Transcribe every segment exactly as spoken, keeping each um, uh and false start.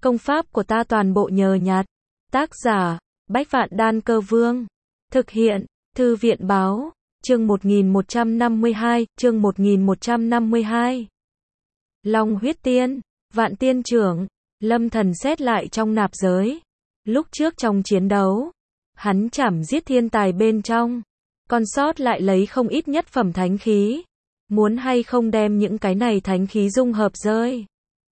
Công pháp của ta toàn bộ nhờ nhặt. Tác giả, Bách Vạn Đan Cơ Vương. Thực hiện, Thư viện Báo. Chương một nghìn một trăm năm mươi hai, chương một nghìn một trăm năm mươi hai. Long huyết tiên, Vạn tiên trưởng, Lâm Thần xét lại trong nạp giới. Lúc trước trong chiến đấu, hắn chảm giết thiên tài bên trong, còn sót lại lấy không ít nhất phẩm thánh khí. Muốn hay không đem những cái này thánh khí dung hợp rơi.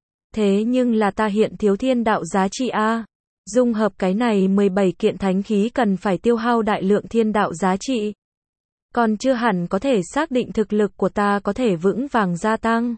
Thế nhưng là ta hiện thiếu thiên đạo giá trị a. Dung hợp cái này mười bảy kiện thánh khí cần phải tiêu hao đại lượng thiên đạo giá trị. Còn chưa hẳn có thể xác định thực lực của ta có thể vững vàng gia tăng.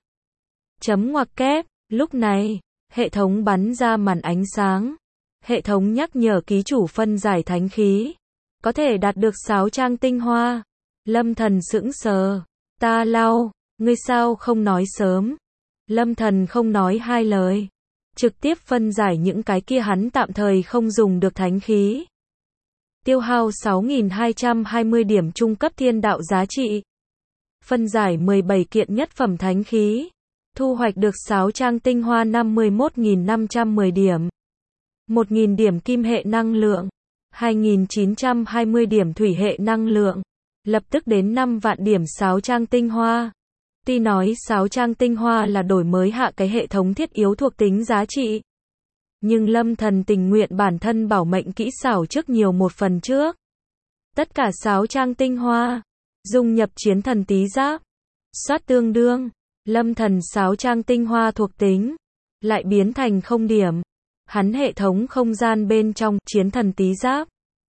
Chấm ngoặc kép, lúc này, hệ thống bắn ra màn ánh sáng. Hệ thống nhắc nhở ký chủ phân giải thánh khí. Có thể đạt được sáu trang tinh hoa. Lâm Thần sững sờ. Ta lau, ngươi sao không nói sớm. Lâm Thần không nói hai lời. Trực tiếp phân giải những cái kia hắn tạm thời không dùng được thánh khí. Tiêu hao sáu nghìn hai trăm hai mươi điểm trung cấp thiên đạo giá trị. Phân giải mười bảy kiện nhất phẩm thánh khí. Thu hoạch được sáu trang tinh hoa năm mươi mốt nghìn năm trăm mười điểm. một nghìn điểm kim hệ năng lượng. hai nghìn chín trăm hai mươi điểm thủy hệ năng lượng. Lập tức đến năm vạn điểm sáu trang tinh hoa. Tuy nói sáu trang tinh hoa là đổi mới hạ cái hệ thống thiết yếu thuộc tính giá trị. Nhưng Lâm Thần tình nguyện bản thân bảo mệnh kỹ xảo trước nhiều một phần trước. Tất cả sáu trang tinh hoa. Dung nhập chiến thần tí giáp. Soát tương đương. Lâm Thần sáu trang tinh hoa thuộc tính. Lại biến thành không điểm. Hắn hệ thống không gian bên trong chiến thần tí giáp.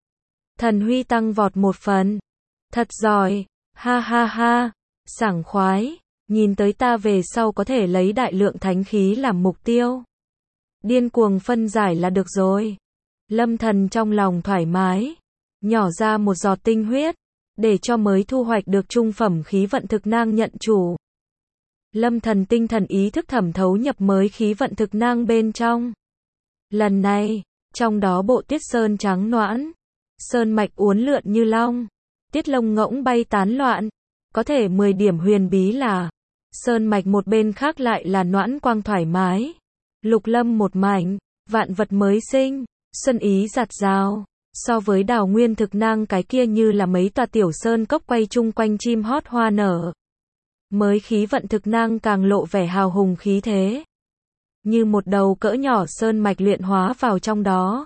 Thần huy tăng vọt một phần. Thật giỏi. Ha ha ha. Sảng khoái. Nhìn tới ta về sau có thể lấy đại lượng thánh khí làm mục tiêu. Điên cuồng phân giải là được rồi. Lâm Thần trong lòng thoải mái. Nhỏ ra một giọt tinh huyết. Để cho mới thu hoạch được trung phẩm khí vận thực nang nhận chủ. Lâm Thần tinh thần ý thức thẩm thấu nhập mới khí vận thực nang bên trong. Lần này, trong đó bộ tiết sơn trắng noãn. Sơn mạch uốn lượn như long. Tiết lông ngỗng bay tán loạn. Có thể mười điểm huyền bí là sơn mạch một bên khác lại là noãn quang thoải mái. Lục lâm một mảnh, vạn vật mới sinh, xuân ý giạt rào. So với đào nguyên thực nang cái kia như là mấy tòa tiểu sơn cốc quay chung quanh chim hót hoa nở. Mới khí vận thực nang càng lộ vẻ hào hùng khí thế. Như một đầu cỡ nhỏ sơn mạch luyện hóa vào trong đó.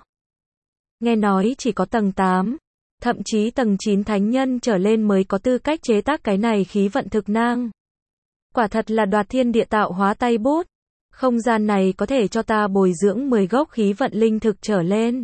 Nghe nói chỉ có tầng tám. Thậm chí tầng chín thánh nhân trở lên mới có tư cách chế tác cái này khí vận thực nang. Quả thật là đoạt thiên địa tạo hóa tay bút. Không gian này có thể cho ta bồi dưỡng mười gốc khí vận linh thực trở lên.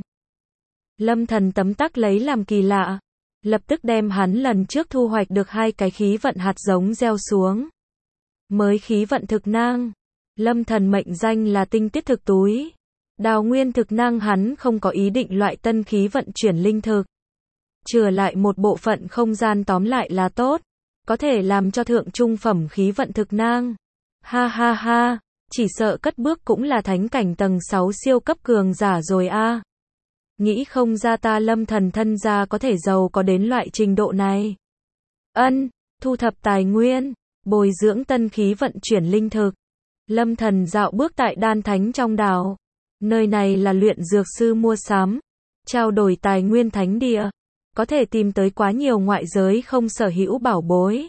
Lâm Thần tấm tắc lấy làm kỳ lạ. Lập tức đem hắn lần trước thu hoạch được hai cái khí vận hạt giống gieo xuống. Mới khí vận thực nang. Lâm Thần mệnh danh là tinh tiết thực túi. Đào nguyên thực nang hắn không có ý định loại tân khí vận chuyển linh thực. Chừa lại một bộ phận không gian tóm lại là tốt. Có thể làm cho thượng trung phẩm khí vận thực nang. Ha ha ha, chỉ sợ cất bước cũng là thánh cảnh tầng sáu siêu cấp cường giả rồi a. Nghĩ không ra ta Lâm Thần thân gia có thể giàu có đến loại trình độ này. Ân, thu thập tài nguyên, bồi dưỡng tân khí vận chuyển linh thực. Lâm Thần dạo bước tại đan thánh trong đảo. Nơi này là luyện dược sư mua sắm, trao đổi tài nguyên thánh địa. Có thể tìm tới quá nhiều ngoại giới không sở hữu bảo bối.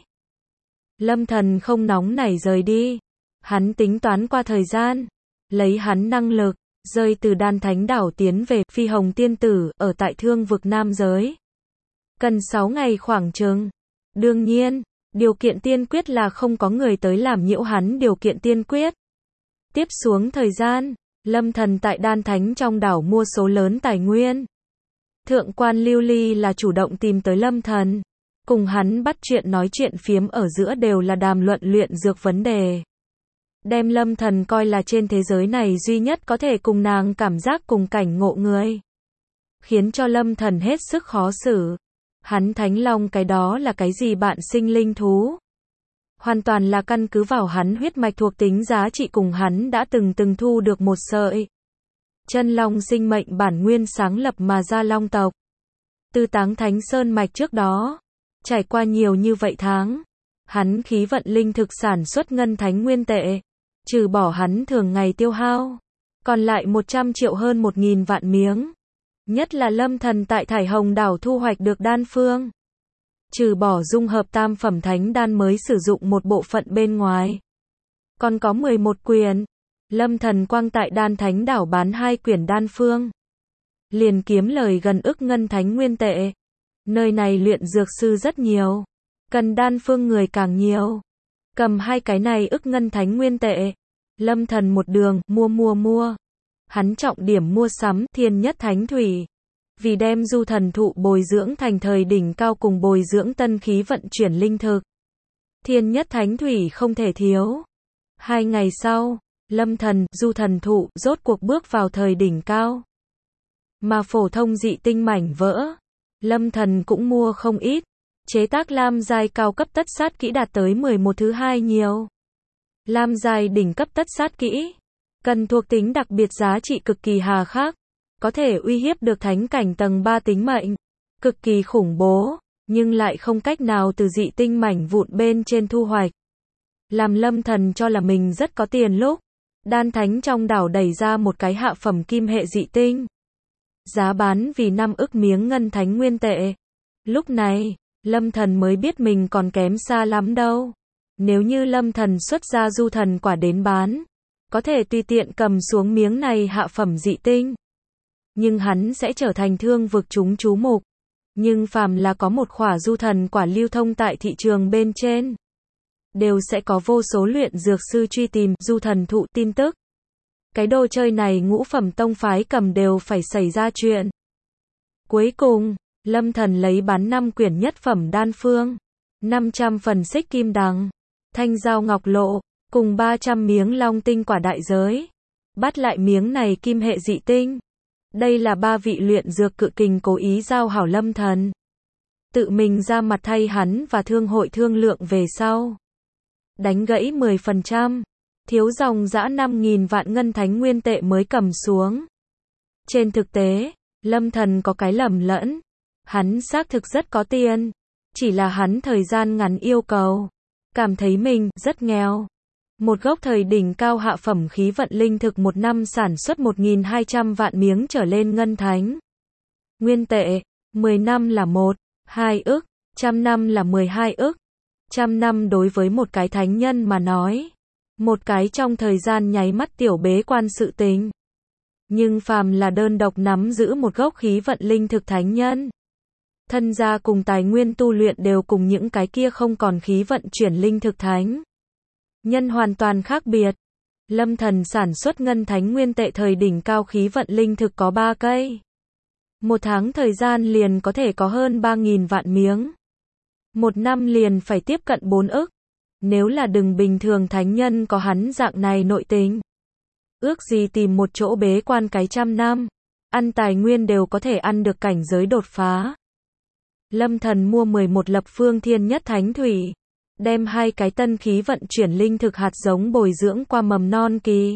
Lâm Thần không nóng nảy rời đi. Hắn tính toán qua thời gian. Lấy hắn năng lực, rơi từ đan thánh đảo tiến về Phi Hồng Tiên Tử ở tại thương vực nam giới. Cần sáu ngày khoảng chừng. Đương nhiên, điều kiện tiên quyết là không có người tới làm nhiễu hắn điều kiện tiên quyết. Tiếp xuống thời gian, Lâm Thần tại đan thánh trong đảo mua số lớn tài nguyên. Thượng quan Lưu Ly là chủ động tìm tới Lâm Thần. Cùng hắn bắt chuyện nói chuyện phiếm ở giữa đều là đàm luận luyện dược vấn đề. Đem Lâm Thần coi là trên thế giới này duy nhất có thể cùng nàng cảm giác cùng cảnh ngộ người. Khiến cho Lâm Thần hết sức khó xử. Hắn Thánh Long cái đó là cái gì bạn sinh linh thú? Hoàn toàn là căn cứ vào hắn huyết mạch thuộc tính giá trị cùng hắn đã từng từng thu được một sợi. Chân long sinh mệnh bản nguyên sáng lập mà ra long tộc. Từ Táng Thánh Sơn mạch trước đó, trải qua nhiều như vậy tháng, hắn khí vận linh thực sản xuất ngân thánh nguyên tệ, trừ bỏ hắn thường ngày tiêu hao, còn lại một trăm triệu hơn một nghìn vạn miếng. Nhất là Lâm Thần tại Thải Hồng đảo thu hoạch được đan phương. Trừ bỏ dung hợp tam phẩm thánh đan mới sử dụng một bộ phận bên ngoài. Còn có mười một quyển. Lâm Thần quang tại đan thánh đảo bán hai quyển đan phương. Liền kiếm lời gần ức ngân thánh nguyên tệ. Nơi này luyện dược sư rất nhiều. Cần đan phương người càng nhiều. Cầm hai cái này ức ngân thánh nguyên tệ. Lâm Thần một đường, mua mua mua. Hắn trọng điểm mua sắm thiên nhất thánh thủy. Vì đem du thần thụ bồi dưỡng thành thời đỉnh cao cùng bồi dưỡng tân khí vận chuyển linh thực. Thiên nhất thánh thủy không thể thiếu. Hai ngày sau, Lâm Thần, du thần thụ, rốt cuộc bước vào thời đỉnh cao. Mà phổ thông dị tinh mảnh vỡ, Lâm Thần cũng mua không ít. Chế tác lam giai cao cấp tất sát kỹ đạt tới mười một thứ hai nhiều. Lam giai đỉnh cấp tất sát kỹ, cần thuộc tính đặc biệt giá trị cực kỳ hà khắc, có thể uy hiếp được thánh cảnh tầng ba tính mệnh, cực kỳ khủng bố, nhưng lại không cách nào từ dị tinh mảnh vụn bên trên thu hoạch. Làm Lâm Thần cho là mình rất có tiền lúc, đan thánh trong đảo đẩy ra một cái hạ phẩm kim hệ dị tinh. Giá bán vì năm ức miếng ngân thánh nguyên tệ. Lúc này, Lâm Thần mới biết mình còn kém xa lắm đâu. Nếu như Lâm Thần xuất ra du thần quả đến bán, có thể tùy tiện cầm xuống miếng này hạ phẩm dị tinh. Nhưng hắn sẽ trở thành thương vực chúng chú mục. Nhưng phàm là có một khỏa du thần quả lưu thông tại thị trường bên trên, đều sẽ có vô số luyện dược sư truy tìm du thần thụ tin tức. Cái đồ chơi này ngũ phẩm tông phái cầm đều phải xảy ra chuyện. Cuối cùng, Lâm Thần lấy bán năm quyển nhất phẩm đan phương, năm trăm phần xích kim đằng, thanh giao ngọc lộ, cùng ba trăm miếng long tinh quả đại giới. Bắt lại miếng này kim hệ dị tinh. Đây là ba vị luyện dược cự kình cố ý giao hảo Lâm Thần. Tự mình ra mặt thay hắn và thương hội thương lượng về sau. Đánh gãy mười phần trăm. Thiếu dòng dã năm nghìn vạn ngân thánh nguyên tệ mới cầm xuống. Trên thực tế, Lâm Thần có cái lầm lẫn. Hắn xác thực rất có tiền. Chỉ là hắn thời gian ngắn yêu cầu. Cảm thấy mình rất nghèo. Một gốc thời đỉnh cao hạ phẩm khí vận linh thực một năm sản xuất một nghìn hai trăm vạn miếng trở lên ngân thánh nguyên tệ. mười năm là một, hai ức. Trăm năm là mười hai ức. Trăm năm đối với một cái thánh nhân mà nói. Một cái trong thời gian nháy mắt tiểu bế quan sự tình. Nhưng phàm là đơn độc nắm giữ một gốc khí vận linh thực thánh nhân. Thân gia cùng tài nguyên tu luyện đều cùng những cái kia không còn khí vận chuyển linh thực thánh nhân hoàn toàn khác biệt. Lâm Thần sản xuất ngân thánh nguyên tệ thời đỉnh cao khí vận linh thực có ba cây. Một tháng thời gian liền có thể có hơn ba nghìn vạn miếng. Một năm liền phải tiếp cận bốn ức. Nếu là đừng bình thường thánh nhân có hắn dạng này nội tình. Ước gì tìm một chỗ bế quan cái trăm năm. Ăn tài nguyên đều có thể ăn được cảnh giới đột phá. Lâm Thần mua mười một lập phương thiên nhất thánh thủy. Đem hai cái tân khí vận chuyển linh thực hạt giống bồi dưỡng qua mầm non kỳ.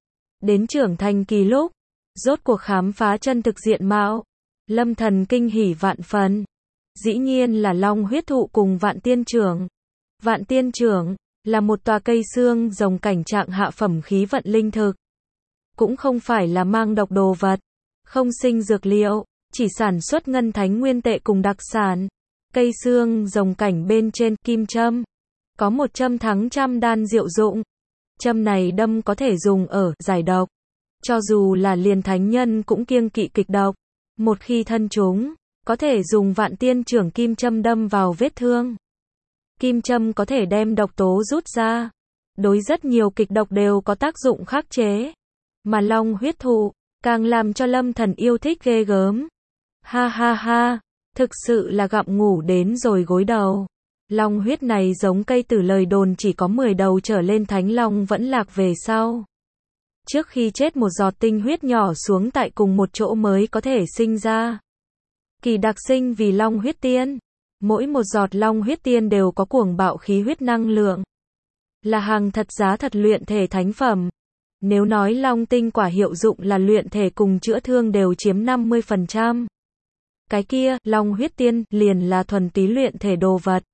Đến trưởng thành kỳ lúc, rốt cuộc khám phá chân thực diện mạo. Lâm Thần kinh hỉ vạn phần. Dĩ nhiên là long huyết thụ cùng vạn tiên trưởng. Vạn tiên trưởng là một tòa cây xương rồng cảnh trạng hạ phẩm khí vận linh thực. Cũng không phải là mang độc đồ vật, không sinh dược liệu, chỉ sản xuất ngân thánh nguyên tệ cùng đặc sản. Cây xương rồng cảnh bên trên kim châm, có một châm thắng trăm đan diệu dụng. Châm này đâm có thể dùng ở giải độc. Cho dù là liền thánh nhân cũng kiêng kỵ kịch độc. Một khi thân chúng, có thể dùng vạn tiên trưởng kim châm đâm vào vết thương. Kim châm có thể đem độc tố rút ra. Đối rất nhiều kịch độc đều có tác dụng khắc chế. Mà long huyết thụ, càng làm cho Lâm Thần yêu thích ghê gớm. Ha ha ha, thực sự là gặm ngủ đến rồi gối đầu. Long huyết này giống cây từ lời đồn chỉ có mười đầu trở lên thánh long vẫn lạc về sau. Trước khi chết một giọt tinh huyết nhỏ xuống tại cùng một chỗ mới có thể sinh ra. Kỳ đặc sinh vì long huyết tiên. Mỗi một giọt long huyết tiên đều có cuồng bạo khí huyết năng lượng. Là hàng thật giá thật luyện thể thánh phẩm. Nếu nói long tinh quả hiệu dụng là luyện thể cùng chữa thương đều chiếm năm mươi phần trăm. Cái kia, long huyết tiên, liền là thuần túy luyện thể đồ vật.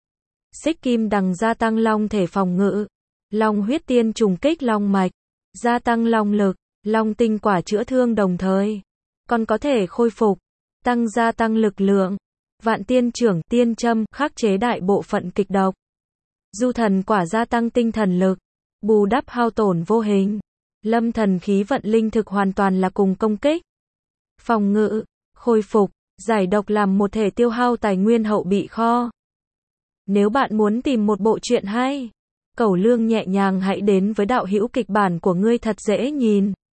Xích kim đằng gia tăng long thể phòng ngự. Long huyết tiên trùng kích long mạch, gia tăng long lực. Long tinh quả chữa thương đồng thời, còn có thể khôi phục, tăng gia tăng lực lượng. Vạn tiên trưởng, tiên châm, khắc chế đại bộ phận kịch độc. Du thần quả gia tăng tinh thần lực, bù đắp hao tổn vô hình. Lâm thần khí vận linh thực hoàn toàn là cùng công kích, phòng ngự, khôi phục, giải độc làm một thể tiêu hao tài nguyên hậu bị kho. Nếu bạn muốn tìm một bộ truyện hay, cẩu lương nhẹ nhàng hãy đến với đạo hữu kịch bản của ngươi thật dễ nhìn.